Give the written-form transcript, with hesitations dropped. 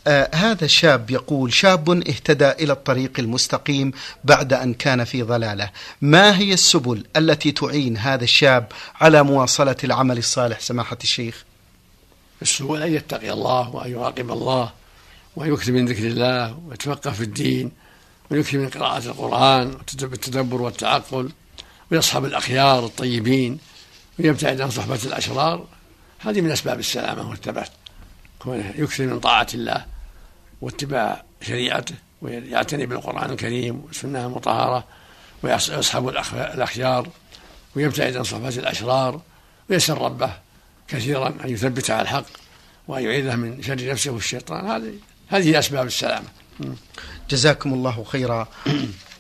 هذا شاب يقول: شاب اهتدى إلى الطريق المستقيم بعد أن كان في ضلالة، ما هي السبل التي تعين هذا الشاب على مواصلة العمل الصالح سماحة الشيخ؟ السبل أن يتقي الله وأن يراقب الله وأن يكثر من ذكر الله ويتفقه في الدين ويكثر من قراءة القرآن والتدبر والتعقل ويصحب الأخيار الطيبين ويبتعد عن صحبة الأشرار. هذه من أسباب السلامة والثبات، يكثر من طاعة الله واتباع شريعته ويعتني بالقرآن الكريم والسنة المطهرة ويصحب الأخيار ويبتعد عن صحبة الأشرار ويسأل ربه كثيرا أن يثبت على الحق وأن يعيذه من شر نفسه والشيطان. هذه أسباب السلامة. جزاكم الله خيرا.